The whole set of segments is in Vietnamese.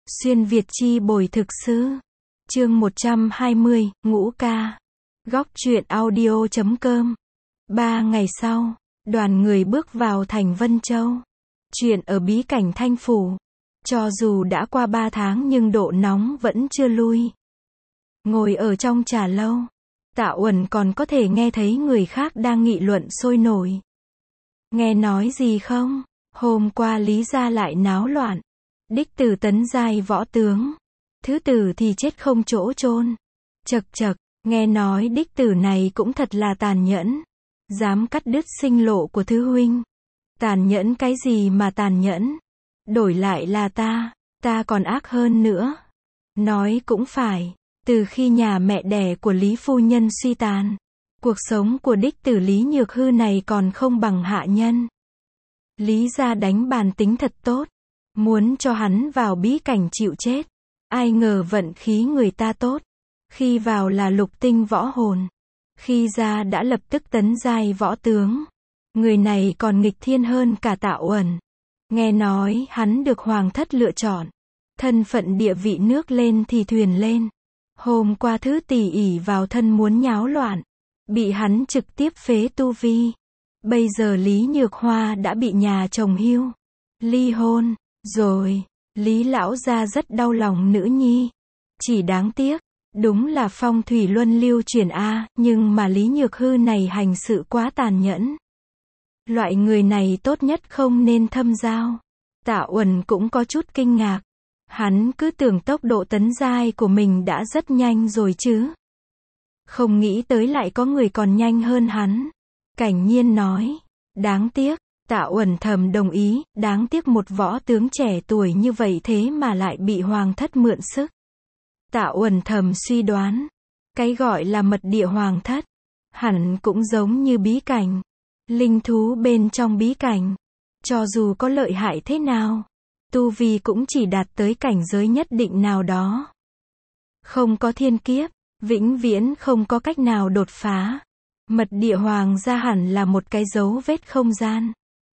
Xuyên Việt chi bồi thực sư. Chương 120, Ngũ ca. Góc truyện audio.com. 3 ngày sau, đoàn người bước vào thành Vân Châu. Chuyện ở bí cảnh Thanh Phủ. Cho dù đã qua 3 tháng nhưng độ nóng vẫn chưa lui. Ngồi ở trong trà lâu, Tạ Uẩn còn có thể nghe thấy người khác đang nghị luận sôi nổi. Nghe nói gì không? Hôm qua Lý gia lại náo loạn. Đích tử tấn giai võ tướng. Thứ tử thì chết không chỗ chôn. Chậc chậc, nghe nói đích tử này cũng thật là tàn nhẫn. Dám cắt đứt sinh lộ của thứ huynh. Tàn nhẫn cái gì mà tàn nhẫn? Đổi lại là ta còn ác hơn nữa. Nói cũng phải, từ khi nhà mẹ đẻ của Lý phu nhân suy tàn, cuộc sống của đích tử Lý Nhược Hư này còn không bằng hạ nhân. Lý gia đánh bàn tính thật tốt, muốn cho hắn vào bí cảnh chịu chết. Ai ngờ vận khí người ta tốt, khi vào là lục tinh võ hồn, khi ra đã lập tức tấn giai võ tướng. Người này còn nghịch thiên hơn cả Tạ Uẩn. Nghe nói hắn được hoàng thất lựa chọn, thân phận địa vị nước lên thì thuyền lên. Hôm qua thứ tỷ ỷ vào thân muốn nháo loạn, bị hắn trực tiếp phế tu vi. Bây giờ Lý Nhược Hoa đã bị nhà chồng hưu, ly hôn rồi. Lý lão gia rất đau lòng nữ nhi. Chỉ đáng tiếc, đúng là phong thủy luân lưu chuyển a, nhưng mà Lý Nhược Hư này hành sự quá tàn nhẫn. Loại người này tốt nhất không nên thâm giao. Tạ Uẩn cũng có chút kinh ngạc. Hắn cứ tưởng tốc độ tấn giai của mình đã rất nhanh rồi chứ. Không nghĩ tới lại có người còn nhanh hơn hắn. Cảnh Nhiên nói, đáng tiếc. Tạ Uẩn thầm đồng ý, đáng tiếc một võ tướng trẻ tuổi như vậy thế mà lại bị hoàng thất mượn sức. Tạ Uẩn thầm suy đoán, cái gọi là mật địa hoàng thất, hẳn cũng giống như bí cảnh. Linh thú bên trong bí cảnh, cho dù có lợi hại thế nào, tu vi cũng chỉ đạt tới cảnh giới nhất định nào đó. Không có thiên kiếp, vĩnh viễn không có cách nào đột phá. Mật địa hoàng gia hẳn là một cái dấu vết không gian.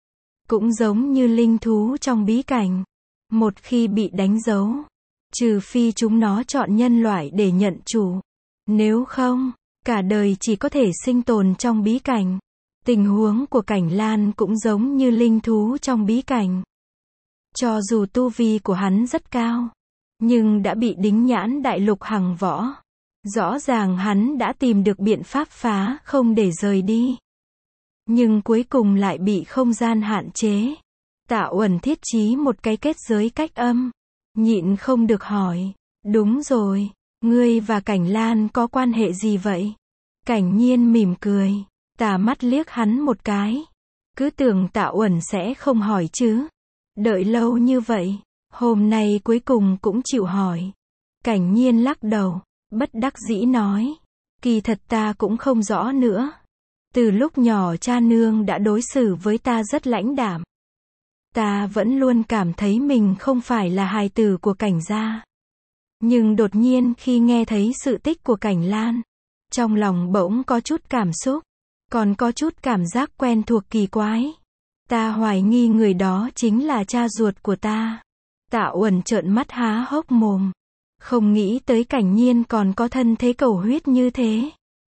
Cũng giống như linh thú trong bí cảnh. Một khi bị đánh dấu, trừ phi chúng nó chọn nhân loại để nhận chủ. Nếu không, cả đời chỉ có thể sinh tồn trong bí cảnh. Tình huống của Cảnh Lan cũng giống như linh thú trong bí cảnh. Cho dù tu vi của hắn rất cao, nhưng đã bị đính nhãn đại lục hằng võ. Rõ ràng hắn đã tìm được biện pháp phá không để rời đi. Nhưng cuối cùng lại bị không gian hạn chế. Tạ Uẩn thiết trí một cái kết giới cách âm. Nhịn không được hỏi. Đúng rồi, ngươi và Cảnh Lan có quan hệ gì vậy? Cảnh Nhiên mỉm cười, tà mắt liếc hắn một cái. Cứ tưởng Tạ Uẩn sẽ không hỏi chứ. Đợi lâu như vậy, hôm nay cuối cùng cũng chịu hỏi. Cảnh Nhiên lắc đầu, bất đắc dĩ nói. Kỳ thật ta cũng không rõ nữa. Từ lúc nhỏ cha nương đã đối xử với ta rất lãnh đạm. Ta vẫn luôn cảm thấy mình không phải là hài tử của Cảnh gia. Nhưng đột nhiên khi nghe thấy sự tích của Cảnh Lan, trong lòng bỗng có chút cảm xúc, còn có chút cảm giác quen thuộc kỳ quái. Ta hoài nghi người đó chính là cha ruột của ta. Tạ Uẩn trợn mắt há hốc mồm. Không nghĩ tới Cảnh Nhiên còn có thân thế cầu huyết như thế.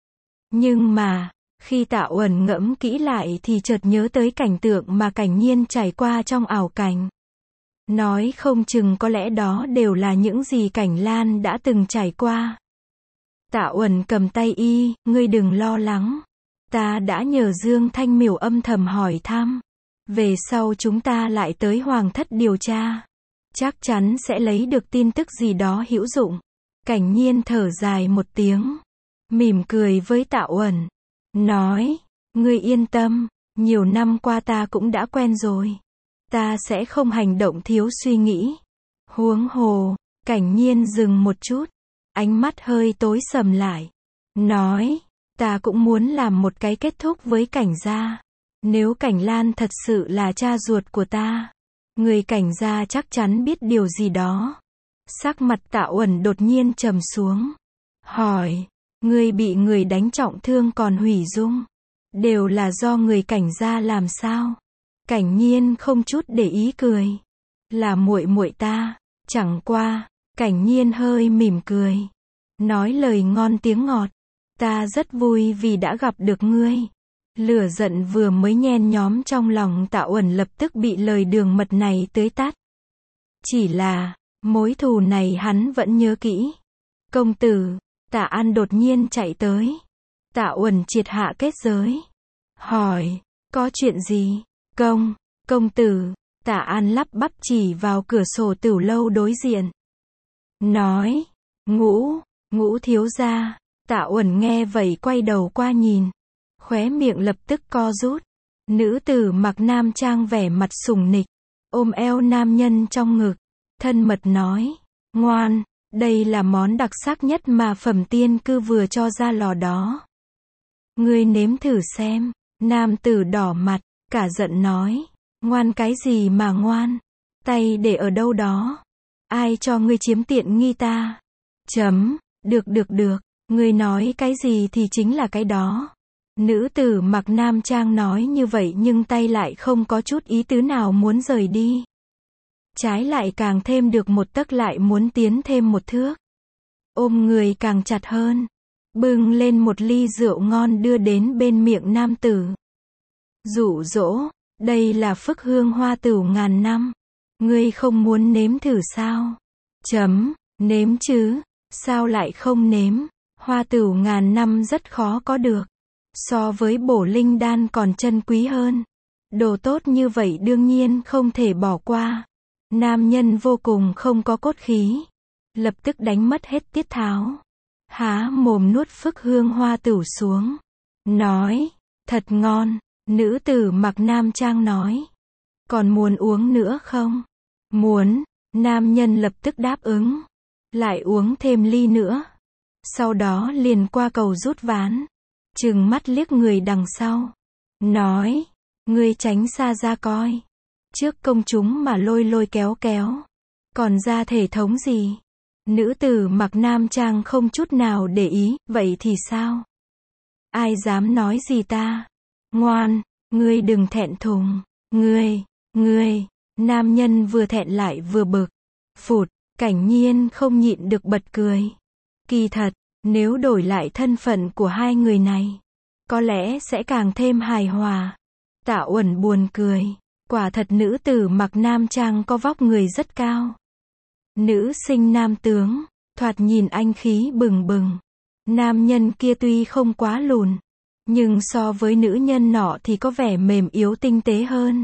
Nhưng mà, khi Tạ Uẩn ngẫm kỹ lại thì chợt nhớ tới cảnh tượng mà Cảnh Nhiên trải qua trong ảo cảnh. Nói không chừng có lẽ đó đều là những gì Cảnh Lan đã từng trải qua. Tạ Uẩn cầm tay y, ngươi đừng lo lắng. Ta đã nhờ Dương Thanh Miểu âm thầm hỏi thăm. Về sau chúng ta lại tới Hoàng thất điều tra. Chắc chắn sẽ lấy được tin tức gì đó hữu dụng. Cảnh Nhiên thở dài một tiếng, mỉm cười với Tạ Uẩn. Nói, ngươi yên tâm, nhiều năm qua ta cũng đã quen rồi. Ta sẽ không hành động thiếu suy nghĩ. Huống hồ, Cảnh Nhiên dừng một chút, ánh mắt hơi tối sầm lại. Nói, ta cũng muốn làm một cái kết thúc với Cảnh gia. Nếu Cảnh Lan thật sự là cha ruột của ta, người Cảnh gia chắc chắn biết điều gì đó. Sắc mặt Tạ Uẩn đột nhiên trầm xuống. Hỏi, ngươi bị người đánh trọng thương còn hủy dung, đều là do người Cảnh gia làm sao? Cảnh Nhiên không chút để ý cười. Là muội muội ta, Chẳng qua, Cảnh Nhiên hơi mỉm cười. Nói lời ngon tiếng ngọt. Ta rất vui vì đã gặp được ngươi. Lửa giận vừa mới nhen nhóm trong lòng Tạ Uẩn lập tức bị lời đường mật này tưới tắt. Chỉ là, mối thù này hắn vẫn nhớ kỹ. Công tử, Tạ An đột nhiên chạy tới. Tạ Uẩn triệt hạ kết giới. Hỏi, có chuyện gì? Công tử, Tạ An lắp bắp chỉ vào cửa sổ tửu lâu đối diện. Nói, Ngũ thiếu gia. Tạ Uẩn nghe vậy quay đầu qua nhìn. Khóe miệng lập tức co rút. Nữ tử mặc nam trang vẻ mặt sủng nịch. Ôm eo nam nhân trong ngực. Thân mật nói, ngoan, đây là món đặc sắc nhất mà Phẩm Tiên Cư vừa cho ra lò đó. Ngươi nếm thử xem. Nam tử đỏ mặt, cả giận nói, ngoan cái gì mà ngoan? Tay để ở đâu đó? Ai cho ngươi chiếm tiện nghi ta? Được, ngươi nói cái gì thì chính là cái đó. Nữ tử mặc nam trang nói như vậy nhưng tay lại không có chút ý tứ nào muốn rời đi. Trái lại càng thêm được một tấc lại muốn tiến thêm một thước. Ôm người càng chặt hơn. Bưng lên một ly rượu ngon đưa đến bên miệng nam tử. Dụ dỗ, đây là phức hương hoa tửu ngàn năm. Ngươi không muốn nếm thử sao? Nếm chứ, sao lại không nếm? Hoa tửu ngàn năm rất khó có được. So với bổ linh đan còn chân quý hơn. Đồ tốt như vậy đương nhiên không thể bỏ qua. Nam nhân vô cùng không có cốt khí. Lập tức đánh mất hết tiết tháo. Há mồm nuốt phức hương hoa tửu xuống. Nói, thật ngon. Nữ tử mặc nam trang nói. Còn muốn uống nữa không? Muốn. Nam nhân lập tức đáp ứng. Lại uống thêm ly nữa. Sau đó liền qua cầu rút ván. Trừng mắt liếc người đằng sau. Nói, ngươi tránh xa ra coi. Trước công chúng mà lôi kéo. Còn ra thể thống gì? Nữ tử mặc nam trang không chút nào để ý, vậy thì sao? Ai dám nói gì ta? Ngoan, ngươi đừng thẹn thùng. Ngươi, nam nhân vừa thẹn lại vừa bực. Phụt, Cảnh Nhiên không nhịn được bật cười. Kỳ thật, nếu đổi lại thân phận của hai người này, có lẽ sẽ càng thêm hài hòa. Tạ Uẩn buồn cười. Quả thật nữ tử mặc nam trang có vóc người rất cao. Nữ sinh nam tướng, thoạt nhìn anh khí bừng bừng. Nam nhân kia tuy không quá lùn, nhưng so với nữ nhân nọ thì có vẻ mềm yếu tinh tế hơn.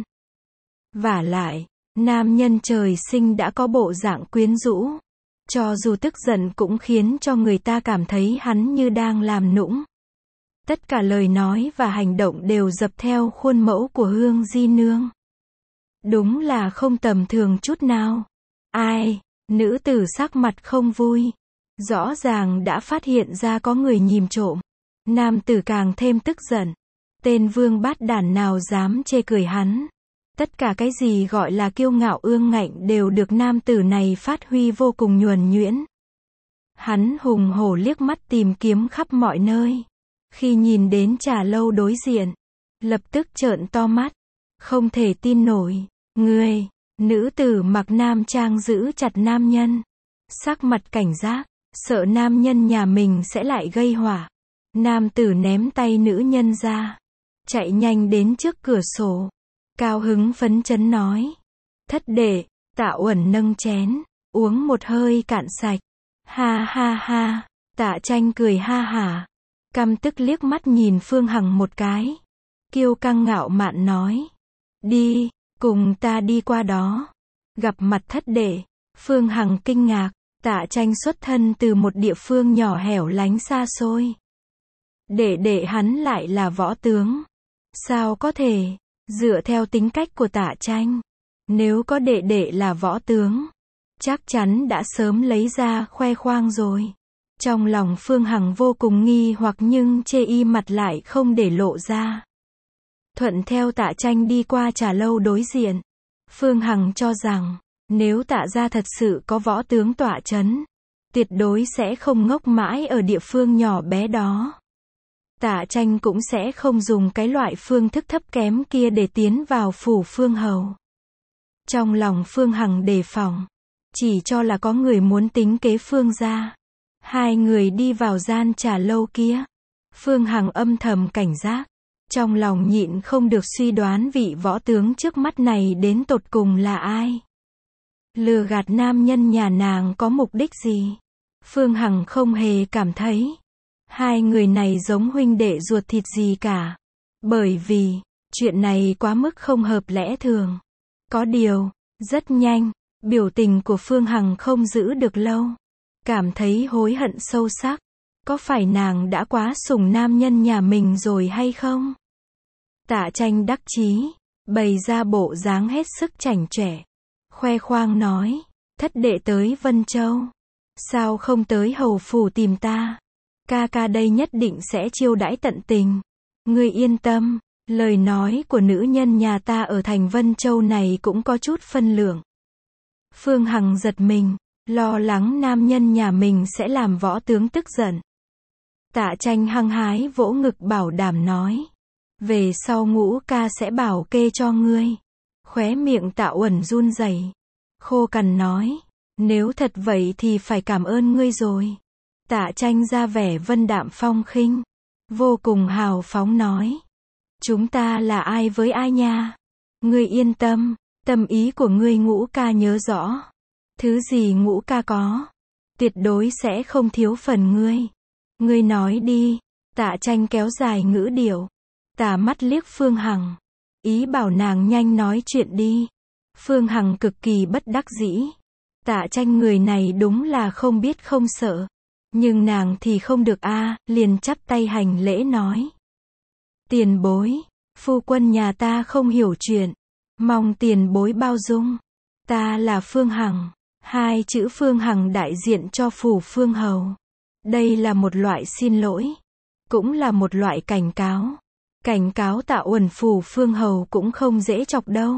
Vả lại, nam nhân trời sinh đã có bộ dạng quyến rũ. Cho dù tức giận cũng khiến cho người ta cảm thấy hắn như đang làm nũng. Tất cả lời nói và hành động đều dập theo khuôn mẫu của Hương Di Nương. Đúng là không tầm thường chút nào. Ai? Nữ tử sắc mặt không vui. Rõ ràng đã phát hiện ra có người nhìn trộm. Nam tử càng thêm tức giận. Tên vương bát đản nào dám chê cười hắn. Tất cả cái gì gọi là kiêu ngạo ương ngạnh đều được nam tử này phát huy vô cùng nhuần nhuyễn. Hắn hùng hổ liếc mắt tìm kiếm khắp mọi nơi. Khi nhìn đến trà lâu đối diện, lập tức trợn to mắt. Không thể tin nổi. Ngươi, nữ tử mặc nam trang giữ chặt nam nhân. Sắc mặt cảnh giác, sợ nam nhân nhà mình sẽ lại gây họa. Nam tử ném tay nữ nhân ra. Chạy nhanh đến trước cửa sổ. Cao hứng phấn chấn nói. Thất đệ, Tạ Uẩn nâng chén, uống một hơi cạn sạch. Ha, Tạ Tranh cười ha hả. Căm tức liếc mắt nhìn Phương Hằng một cái. Kiêu căng ngạo mạn nói. Đi, cùng ta đi qua đó. Gặp mặt thất đệ. Phương Hằng kinh ngạc. Tạ Tranh xuất thân từ một địa phương nhỏ hẻo lánh xa xôi. Đệ hắn lại là võ tướng. Sao có thể? Dựa theo tính cách của Tạ Tranh, nếu có đệ là võ tướng, chắc chắn đã sớm lấy ra khoe khoang rồi. Trong lòng Phương Hằng vô cùng nghi hoặc nhưng chê y mặt lại không để lộ ra. Thuận theo Tạ Tranh đi qua trà lâu đối diện. Phương Hằng cho rằng, nếu Tạ gia thật sự có võ tướng tọa chấn, tuyệt đối sẽ không ngốc mãi ở địa phương nhỏ bé đó. Tạ Tranh cũng sẽ không dùng cái loại phương thức thấp kém kia để tiến vào phủ Phương Hầu. Trong lòng Phương Hằng đề phòng. chỉ cho là có người muốn tính kế Phương gia. Hai người đi vào gian trà lâu kia. Phương Hằng âm thầm cảnh giác. Trong lòng nhịn không được suy đoán vị võ tướng trước mắt này đến tột cùng là ai. Lừa gạt nam nhân nhà nàng có mục đích gì? Phương Hằng không hề cảm thấy hai người này giống huynh đệ ruột thịt gì cả. Bởi vì, chuyện này quá mức không hợp lẽ thường. Có điều, rất nhanh, biểu tình của Phương Hằng không giữ được lâu. Cảm thấy hối hận sâu sắc. Có phải nàng đã quá sủng nam nhân nhà mình rồi hay không? Tạ Tranh đắc chí, bày ra bộ dáng hết sức chảnh chọe. Khoe khoang nói, thất đệ tới Vân Châu. Sao không tới hầu phủ tìm ta? Ca ca đây nhất định sẽ chiêu đãi tận tình. Ngươi yên tâm, lời nói của nữ nhân nhà ta ở thành Vân Châu này cũng có chút phân lượng. Phương Hằng giật mình, lo lắng nam nhân nhà mình sẽ làm võ tướng tức giận. Tạ Tranh hăng hái vỗ ngực bảo đảm nói, về sau Ngũ ca sẽ bảo kê cho ngươi. Khóe miệng Tạ Uẩn run rẩy, khô cằn nói, nếu thật vậy thì phải cảm ơn ngươi rồi. Tạ Tranh ra vẻ vân đạm phong khinh, vô cùng hào phóng nói, chúng ta là ai với ai nha? Ngươi yên tâm, tâm ý của ngươi Ngũ ca nhớ rõ. Thứ gì Ngũ ca có, tuyệt đối sẽ không thiếu phần ngươi. Ngươi nói đi. Tạ Tranh kéo dài ngữ điệu, tà mắt liếc Phương Hằng, ý bảo nàng nhanh nói chuyện đi. Phương Hằng cực kỳ bất đắc dĩ. Tạ Tranh người này đúng là không biết không sợ. Nhưng nàng thì không được a, liền chắp tay hành lễ nói. Tiền bối, phu quân nhà ta không hiểu chuyện. Mong tiền bối bao dung. Ta là Phương Hằng. Hai chữ Phương Hằng đại diện cho phủ Phương Hầu. Đây là một loại xin lỗi. Cũng là một loại cảnh cáo. Cảnh cáo Tạ Uẩn phủ Phương Hầu cũng không dễ chọc đâu.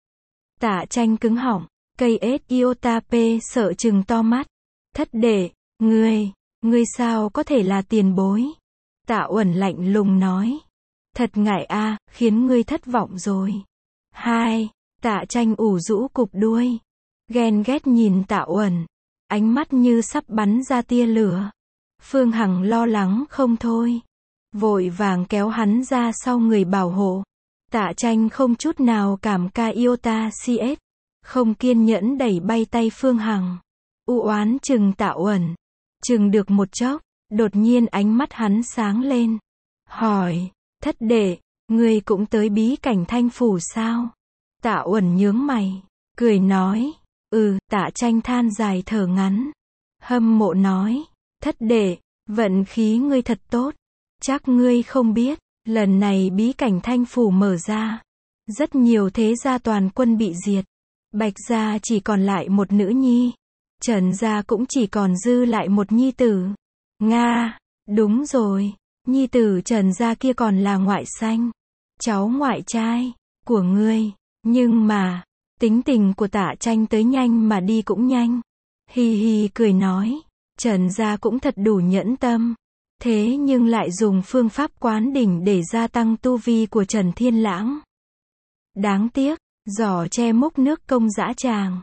Tạ Tranh cứng họng, cây ết Iotape sợ trừng to mắt. Thất đệ, ngươi sao có thể là tiền bối? Tạ Uẩn lạnh lùng nói. Thật ngại a, khiến ngươi thất vọng rồi. Hai, Tạ Tranh ủ rũ cụp đuôi. Ghen ghét nhìn Tạ Uẩn. Ánh mắt như sắp bắn ra tia lửa. Phương Hằng lo lắng không thôi. Vội vàng kéo hắn ra sau người bảo hộ. Tạ Tranh không chút nào cảm ca iota cs. Không kiên nhẫn đẩy bay tay Phương Hằng. U oán chừng Tạ Uẩn. Chừng được một chốc, đột nhiên ánh mắt hắn sáng lên. Hỏi, thất đệ, ngươi cũng tới bí cảnh Thanh Phủ sao? Tạ Uẩn nhướng mày, cười nói, Tạ Tranh than dài thở ngắn. Hâm mộ nói, thất đệ, vận khí ngươi thật tốt. Chắc ngươi không biết, lần này bí cảnh Thanh Phủ mở ra. Rất nhiều thế gia toàn quân bị diệt. Bạch gia chỉ còn lại một nữ nhi. Trần gia cũng chỉ còn dư lại một nhi tử. Nga, đúng rồi, nhi tử Trần gia kia còn là ngoại sanh. Cháu ngoại trai của ngươi. Nhưng mà, tính tình của Tạ Tranh tới nhanh mà đi cũng nhanh. Hi hi cười nói, Trần gia cũng thật đủ nhẫn tâm. Thế nhưng lại dùng phương pháp quán đỉnh để gia tăng tu vi của Trần Thiên Lãng. Đáng tiếc, giỏ che múc nước công dã tràng.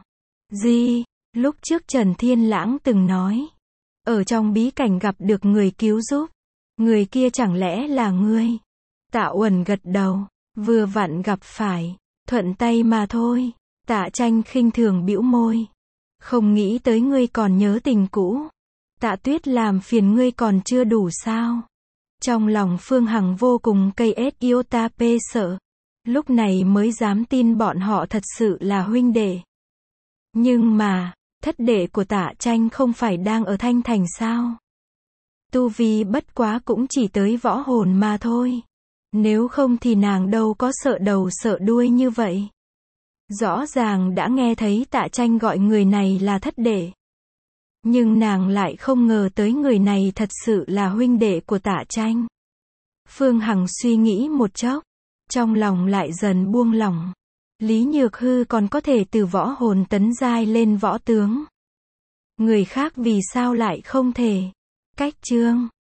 Lúc trước Trần Thiên Lãng từng nói, ở trong bí cảnh gặp được người cứu giúp. Người kia chẳng lẽ là ngươi? Tạ Uẩn gật đầu, vừa vặn gặp phải, thuận tay mà thôi. Tạ Tranh khinh thường bĩu môi. Không nghĩ tới ngươi còn nhớ tình cũ. Tạ Tuyết làm phiền ngươi còn chưa đủ sao? Trong lòng Phương Hằng vô cùng cây ết Iotape sợ. Lúc này mới dám tin bọn họ thật sự là huynh đệ. Nhưng mà, thất đệ của Tạ Tranh không phải đang ở Thanh Thành sao? Tu vi bất quá cũng chỉ tới võ hồn mà thôi. Nếu không thì nàng đâu có sợ đầu sợ đuôi như vậy. Rõ ràng đã nghe thấy Tạ Tranh gọi người này là thất đệ. Nhưng nàng lại không ngờ tới người này thật sự là huynh đệ của Tạ Tranh. Phương Hằng suy nghĩ một chốc, trong lòng lại dần buông lỏng. Lý Nhược Hư còn có thể từ võ hồn tấn giai lên võ tướng. Người khác vì sao lại không thể? Cách chương